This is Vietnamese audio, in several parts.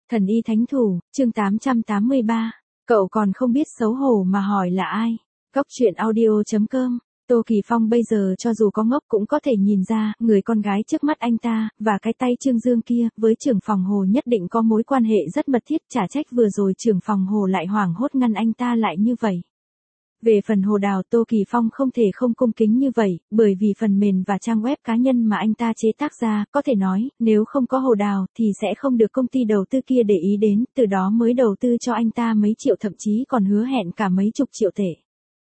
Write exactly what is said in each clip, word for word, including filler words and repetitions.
Thần y thánh thủ, chương tám trăm tám mươi ba. Cậu còn không biết xấu hổ mà hỏi là ai? Góc truyện audio chấm com. Tô Kỳ Phong bây giờ cho dù có ngốc cũng có thể nhìn ra, người con gái trước mắt anh ta, và cái tay Trương Dương kia, với trưởng phòng Hồ nhất định có mối quan hệ rất mật thiết, chả trách vừa rồi trưởng phòng Hồ lại hoảng hốt ngăn anh ta lại như vậy. Về phần Hồ Đào, Tô Kỳ Phong không thể không cung kính như vậy, bởi vì phần mềm và trang web cá nhân mà anh ta chế tác ra, có thể nói, nếu không có Hồ Đào thì sẽ không được công ty đầu tư kia để ý đến, từ đó mới đầu tư cho anh ta mấy triệu, thậm chí còn hứa hẹn cả mấy chục triệu tệ.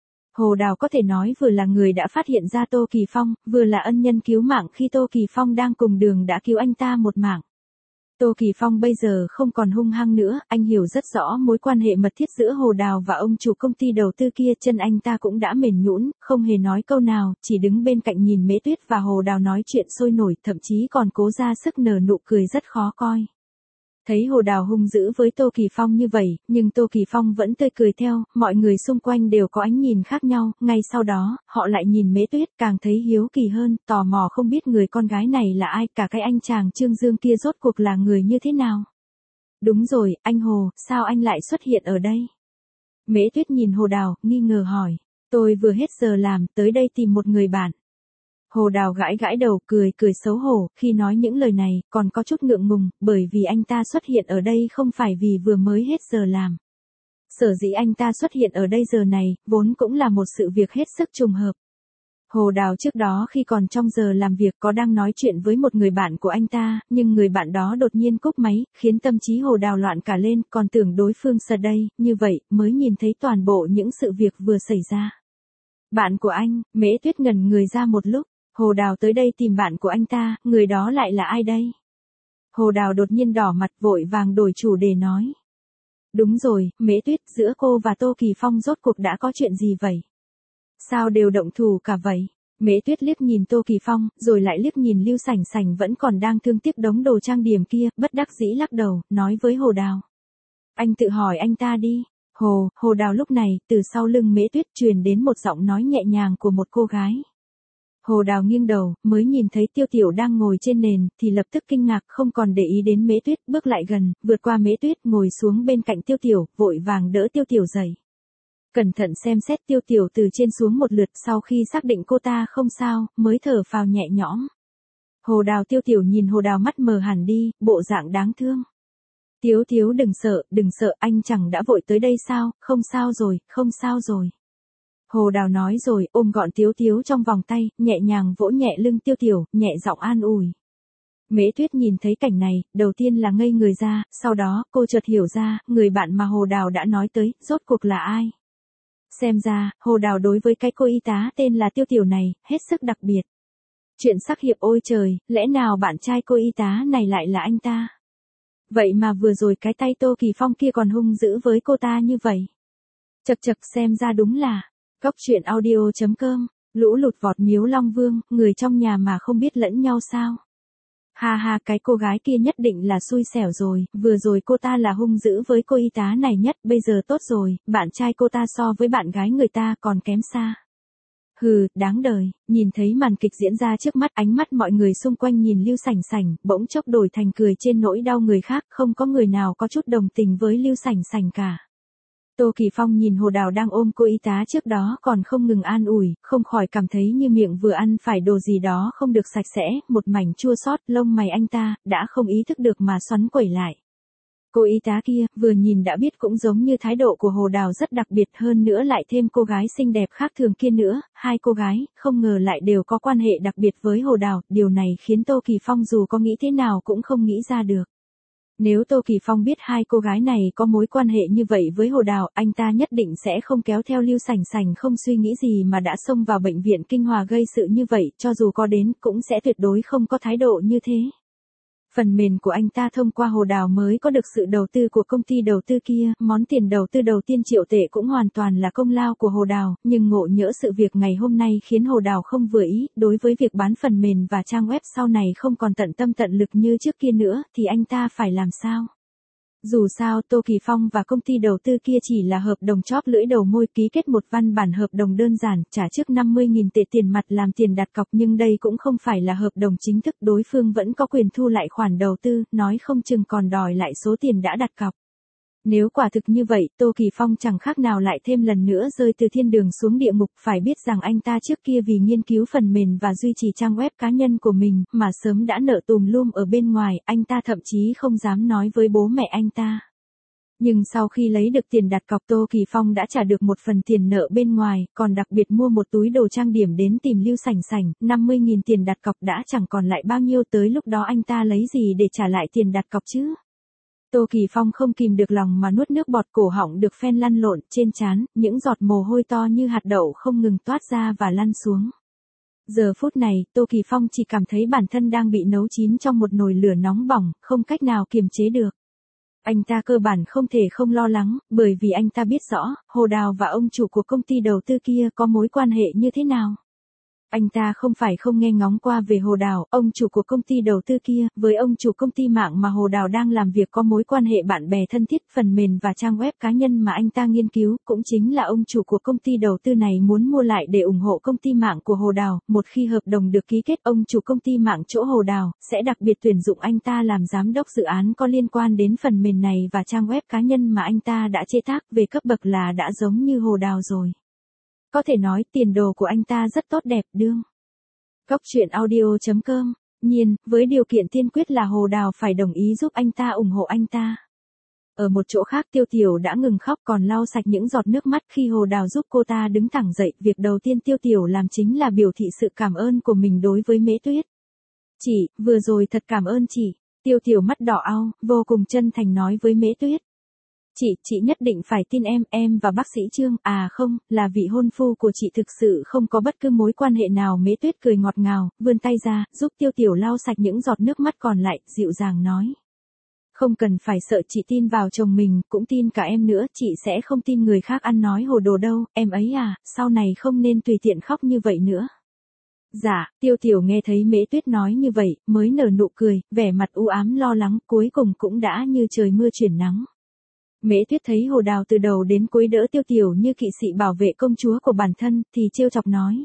Hồ Đào có thể nói vừa là người đã phát hiện ra Tô Kỳ Phong, vừa là ân nhân cứu mạng khi Tô Kỳ Phong đang cùng đường đã cứu anh ta một mạng. Tô Kỳ Phong bây giờ không còn hung hăng nữa, anh hiểu rất rõ mối quan hệ mật thiết giữa Hồ Đào và ông chủ công ty đầu tư kia, chân anh ta cũng đã mềm nhũn, không hề nói câu nào, chỉ đứng bên cạnh nhìn Mễ Tuyết và Hồ Đào nói chuyện sôi nổi, thậm chí còn cố ra sức nở nụ cười rất khó coi. Thấy Hồ Đào hung dữ với Tô Kỳ Phong như vậy, nhưng Tô Kỳ Phong vẫn tươi cười theo, mọi người xung quanh đều có ánh nhìn khác nhau, ngay sau đó, họ lại nhìn Mễ Tuyết càng thấy hiếu kỳ hơn, tò mò không biết người con gái này là ai, cả cái anh chàng Trương Dương kia rốt cuộc là người như thế nào. Đúng rồi, anh Hồ, sao anh lại xuất hiện ở đây? Mễ Tuyết nhìn Hồ Đào, nghi ngờ hỏi, tôi vừa hết giờ làm, tới đây tìm một người bạn. Hồ Đào gãi gãi đầu, cười cười xấu hổ, khi nói những lời này, còn có chút ngượng ngùng, bởi vì anh ta xuất hiện ở đây không phải vì vừa mới hết giờ làm. Sở dĩ anh ta xuất hiện ở đây giờ này, vốn cũng là một sự việc hết sức trùng hợp. Hồ Đào trước đó khi còn trong giờ làm việc có đang nói chuyện với một người bạn của anh ta, nhưng người bạn đó đột nhiên cúp máy, khiến tâm trí Hồ Đào loạn cả lên, còn tưởng đối phương sợ đây, như vậy, mới nhìn thấy toàn bộ những sự việc vừa xảy ra. Bạn của anh, Mễ Tuyết ngẩn người ra một lúc. Hồ Đào tới đây tìm bạn của anh ta, người đó lại là ai đây? Hồ Đào đột nhiên đỏ mặt, vội vàng đổi chủ đề nói. Đúng rồi, Mễ Tuyết, giữa cô và Tô Kỳ Phong rốt cuộc đã có chuyện gì vậy? Sao đều động thủ cả vậy? Mễ Tuyết liếc nhìn Tô Kỳ Phong, rồi lại liếc nhìn Lưu Sảnh Sảnh vẫn còn đang thương tiếc đống đồ trang điểm kia, bất đắc dĩ lắc đầu, nói với Hồ Đào. Anh tự hỏi anh ta đi. Hồ, Hồ Đào lúc này, từ sau lưng Mễ Tuyết truyền đến một giọng nói nhẹ nhàng của một cô gái. Hồ Đào nghiêng đầu, mới nhìn thấy Tiêu Tiểu đang ngồi trên nền, thì lập tức kinh ngạc, không còn để ý đến Mễ Tuyết, bước lại gần, vượt qua Mễ Tuyết, ngồi xuống bên cạnh Tiêu Tiểu, vội vàng đỡ Tiêu Tiểu dậy. Cẩn thận xem xét Tiêu Tiểu từ trên xuống một lượt, sau khi xác định cô ta không sao, mới thở phào nhẹ nhõm. Hồ Đào Tiêu Tiểu nhìn Hồ Đào mắt mờ hẳn đi, bộ dạng đáng thương. Tiếu Tiếu đừng sợ, đừng sợ, anh chẳng đã vội tới đây sao, không sao rồi, không sao rồi. Hồ Đào nói rồi, ôm gọn Tiếu Tiếu trong vòng tay, nhẹ nhàng vỗ nhẹ lưng Tiêu Tiểu, nhẹ giọng an ủi. Mễ Tuyết nhìn thấy cảnh này, đầu tiên là ngây người ra, sau đó, cô chợt hiểu ra, người bạn mà Hồ Đào đã nói tới, rốt cuộc là ai. Xem ra, Hồ Đào đối với cái cô y tá tên là Tiêu Tiểu này, hết sức đặc biệt. Chuyện sắc hiệp ôi trời, lẽ nào bạn trai cô y tá này lại là anh ta? Vậy mà vừa rồi cái tay Tô Kỳ Phong kia còn hung dữ với cô ta như vậy. Chật chật, xem ra đúng là. Góc truyện audio chấm com, lũ lụt vọt Miếu Long Vương, người trong nhà mà không biết lẫn nhau sao? Ha ha, cái cô gái kia nhất định là xui xẻo rồi, vừa rồi cô ta là hung dữ với cô y tá này nhất, bây giờ tốt rồi, bạn trai cô ta so với bạn gái người ta còn kém xa. Hừ, đáng đời, nhìn thấy màn kịch diễn ra trước mắt, ánh mắt mọi người xung quanh nhìn Lưu Sảnh Sảnh, bỗng chốc đổi thành cười trên nỗi đau người khác, không có người nào có chút đồng tình với Lưu Sảnh Sảnh cả. Tô Kỳ Phong nhìn Hồ Đào đang ôm cô y tá trước đó còn không ngừng an ủi, không khỏi cảm thấy như miệng vừa ăn phải đồ gì đó không được sạch sẽ, một mảnh chua xót, lông mày anh ta, đã không ý thức được mà xoắn quẩy lại. Cô y tá kia, vừa nhìn đã biết cũng giống như thái độ của Hồ Đào rất đặc biệt, hơn nữa lại thêm cô gái xinh đẹp khác thường kia nữa, hai cô gái, không ngờ lại đều có quan hệ đặc biệt với Hồ Đào, điều này khiến Tô Kỳ Phong dù có nghĩ thế nào cũng không nghĩ ra được. Nếu Tô Kỳ Phong biết hai cô gái này có mối quan hệ như vậy với Hồ Đào, anh ta nhất định sẽ không kéo theo Lưu Sảnh Sảnh không suy nghĩ gì mà đã xông vào bệnh viện Kinh Hòa gây sự như vậy, cho dù có đến cũng sẽ tuyệt đối không có thái độ như thế. Phần mềm của anh ta thông qua Hồ Đào mới có được sự đầu tư của công ty đầu tư kia, món tiền đầu tư đầu tiên triệu tệ cũng hoàn toàn là công lao của Hồ Đào, nhưng ngộ nhỡ sự việc ngày hôm nay khiến Hồ Đào không vừa ý, đối với việc bán phần mềm và trang web sau này không còn tận tâm tận lực như trước kia nữa, thì anh ta phải làm sao? Dù sao Tô Kỳ Phong và công ty đầu tư kia chỉ là hợp đồng chóp lưỡi đầu môi, ký kết một văn bản hợp đồng đơn giản, trả trước năm mươi nghìn tệ tiền mặt làm tiền đặt cọc, nhưng đây cũng không phải là hợp đồng chính thức, đối phương vẫn có quyền thu lại khoản đầu tư, nói không chừng còn đòi lại số tiền đã đặt cọc. Nếu quả thực như vậy, Tô Kỳ Phong chẳng khác nào lại thêm lần nữa rơi từ thiên đường xuống địa ngục, phải biết rằng anh ta trước kia vì nghiên cứu phần mềm và duy trì trang web cá nhân của mình, mà sớm đã nợ tùm lum ở bên ngoài, anh ta thậm chí không dám nói với bố mẹ anh ta. Nhưng sau khi lấy được tiền đặt cọc, Tô Kỳ Phong đã trả được một phần tiền nợ bên ngoài, còn đặc biệt mua một túi đồ trang điểm đến tìm Lưu Sảnh Sảnh, năm mươi nghìn tiền đặt cọc đã chẳng còn lại bao nhiêu, tới lúc đó anh ta lấy gì để trả lại tiền đặt cọc chứ? Tô Kỳ Phong không kìm được lòng mà nuốt nước bọt, cổ họng được phen lăn lộn, trên trán, những giọt mồ hôi to như hạt đậu không ngừng toát ra và lăn xuống. Giờ phút này, Tô Kỳ Phong chỉ cảm thấy bản thân đang bị nấu chín trong một nồi lửa nóng bỏng, không cách nào kiềm chế được. Anh ta cơ bản không thể không lo lắng, bởi vì anh ta biết rõ, Hồ Đào và ông chủ của công ty đầu tư kia có mối quan hệ như thế nào. Anh ta không phải không nghe ngóng qua về Hồ Đào, ông chủ của công ty đầu tư kia, với ông chủ công ty mạng mà Hồ Đào đang làm việc có mối quan hệ bạn bè thân thiết, phần mềm và trang web cá nhân mà anh ta nghiên cứu, cũng chính là ông chủ của công ty đầu tư này muốn mua lại để ủng hộ công ty mạng của Hồ Đào. Một khi hợp đồng được ký kết, ông chủ công ty mạng chỗ Hồ Đào sẽ đặc biệt tuyển dụng anh ta làm giám đốc dự án có liên quan đến phần mềm này và trang web cá nhân mà anh ta đã chế tác, về cấp bậc là đã giống như Hồ Đào rồi. Có thể nói tiền đồ của anh ta rất tốt đẹp đương. Góc truyện audio chấm com, nhiên, với điều kiện tiên quyết là Hồ Đào phải đồng ý giúp anh ta, ủng hộ anh ta. Ở một chỗ khác, Tiêu Tiểu đã ngừng khóc, còn lau sạch những giọt nước mắt khi Hồ Đào giúp cô ta đứng thẳng dậy. Việc đầu tiên Tiêu Tiểu làm chính là biểu thị sự cảm ơn của mình đối với Mễ Tuyết. Chị, vừa rồi thật cảm ơn chị. Tiêu Tiểu mắt đỏ au, vô cùng chân thành nói với Mễ Tuyết. Chị, chị nhất định phải tin em, em và bác sĩ Trương, à không, là vị hôn phu của chị thực sự không có bất cứ mối quan hệ nào. Mễ Tuyết cười ngọt ngào, vươn tay ra, giúp Tiêu Tiểu lau sạch những giọt nước mắt còn lại, dịu dàng nói. Không cần phải sợ, chị tin vào chồng mình, cũng tin cả em nữa, chị sẽ không tin người khác ăn nói hồ đồ đâu, em ấy à, sau này không nên tùy tiện khóc như vậy nữa. Dạ, Tiêu Tiểu nghe thấy Mễ Tuyết nói như vậy, mới nở nụ cười, vẻ mặt u ám lo lắng, cuối cùng cũng đã như trời mưa chuyển nắng. Mễ Tuyết thấy Hồ Đào từ đầu đến cuối đỡ Tiêu Tiểu như kỵ sĩ bảo vệ công chúa của bản thân, thì trêu chọc nói.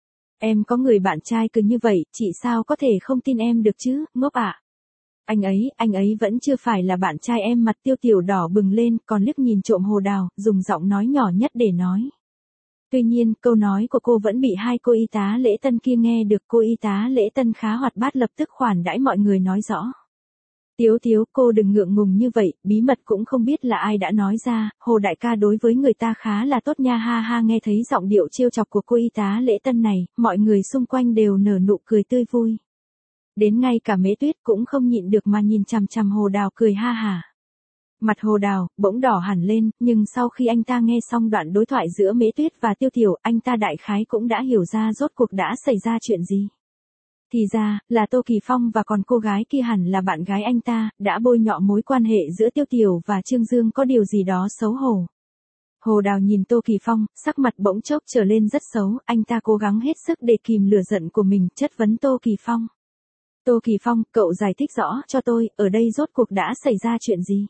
Em có người bạn trai cứ như vậy, chị sao có thể không tin em được chứ, ngốc ạ. À? Anh ấy, anh ấy vẫn chưa phải là bạn trai em. Mặt Tiêu Tiểu đỏ bừng lên, còn liếc nhìn trộm Hồ Đào, dùng giọng nói nhỏ nhất để nói. Tuy nhiên, câu nói của cô vẫn bị hai cô y tá lễ tân kia nghe được. Cô y tá lễ tân khá hoạt bát, lập tức khoản đãi mọi người nói rõ. Tiếu Tiếu, cô đừng ngượng ngùng như vậy, bí mật cũng không biết là ai đã nói ra, Hồ đại ca đối với người ta khá là tốt nha, ha ha. Nghe thấy giọng điệu trêu chọc của cô y tá lễ tân này, mọi người xung quanh đều nở nụ cười tươi vui. Đến ngay cả Mễ Tuyết cũng không nhịn được mà nhìn chằm chằm Hồ Đào cười ha hả. Mặt Hồ Đào bỗng đỏ hẳn lên, nhưng sau khi anh ta nghe xong đoạn đối thoại giữa Mễ Tuyết và Tiêu Tiểu, anh ta đại khái cũng đã hiểu ra rốt cuộc đã xảy ra chuyện gì. Thì ra, là Tô Kỳ Phong và còn cô gái kia hẳn là bạn gái anh ta, đã bôi nhọ mối quan hệ giữa Tiêu Tiểu và Trương Dương, có điều gì đó xấu hổ. Hồ Đào nhìn Tô Kỳ Phong, sắc mặt bỗng chốc trở lên rất xấu, anh ta cố gắng hết sức để kìm lửa giận của mình, chất vấn Tô Kỳ Phong. Tô Kỳ Phong, cậu giải thích rõ cho tôi, ở đây rốt cuộc đã xảy ra chuyện gì?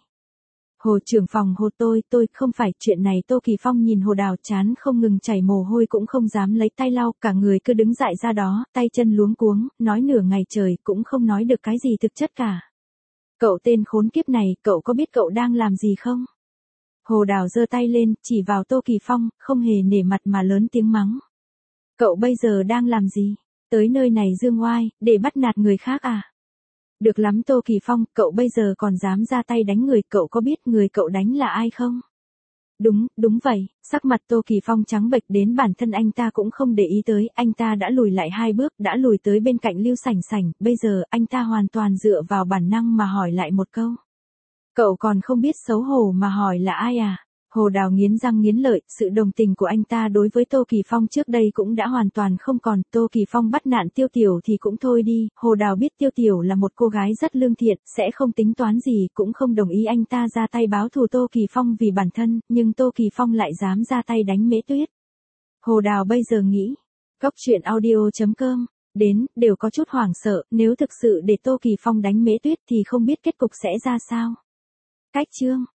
Hồ trưởng phòng Hồ, tôi, tôi, không phải, chuyện này. Tô Kỳ Phong nhìn Hồ Đào, chán không ngừng chảy mồ hôi, cũng không dám lấy tay lau, cả người cứ đứng dại ra đó, tay chân luống cuống, nói nửa ngày trời, cũng không nói được cái gì thực chất cả. Cậu tên khốn kiếp này, cậu có biết cậu đang làm gì không? Hồ Đào giơ tay lên, chỉ vào Tô Kỳ Phong, không hề nể mặt mà lớn tiếng mắng. Cậu bây giờ đang làm gì? Tới nơi này dương oai, để bắt nạt người khác à? Được lắm Tô Kỳ Phong, cậu bây giờ còn dám ra tay đánh người, cậu có biết người cậu đánh là ai không? Đúng, đúng vậy, sắc mặt Tô Kỳ Phong trắng bệch đến bản thân anh ta cũng không để ý tới, anh ta đã lùi lại hai bước, đã lùi tới bên cạnh Lưu Sảnh Sảnh, bây giờ anh ta hoàn toàn dựa vào bản năng mà hỏi lại một câu. Cậu còn không biết xấu hổ mà hỏi là ai à? Hồ Đào nghiến răng nghiến lợi, sự đồng tình của anh ta đối với Tô Kỳ Phong trước đây cũng đã hoàn toàn không còn. Tô Kỳ Phong bắt nạt Tiêu Tiểu thì cũng thôi đi, Hồ Đào biết Tiêu Tiểu là một cô gái rất lương thiện, sẽ không tính toán gì, cũng không đồng ý anh ta ra tay báo thù Tô Kỳ Phong vì bản thân, nhưng Tô Kỳ Phong lại dám ra tay đánh Mễ Tuyết. Hồ Đào bây giờ nghĩ, góc truyện audio chấm com, đến, đều có chút hoảng sợ, nếu thực sự để Tô Kỳ Phong đánh Mễ Tuyết thì không biết kết cục sẽ ra sao. Cách chương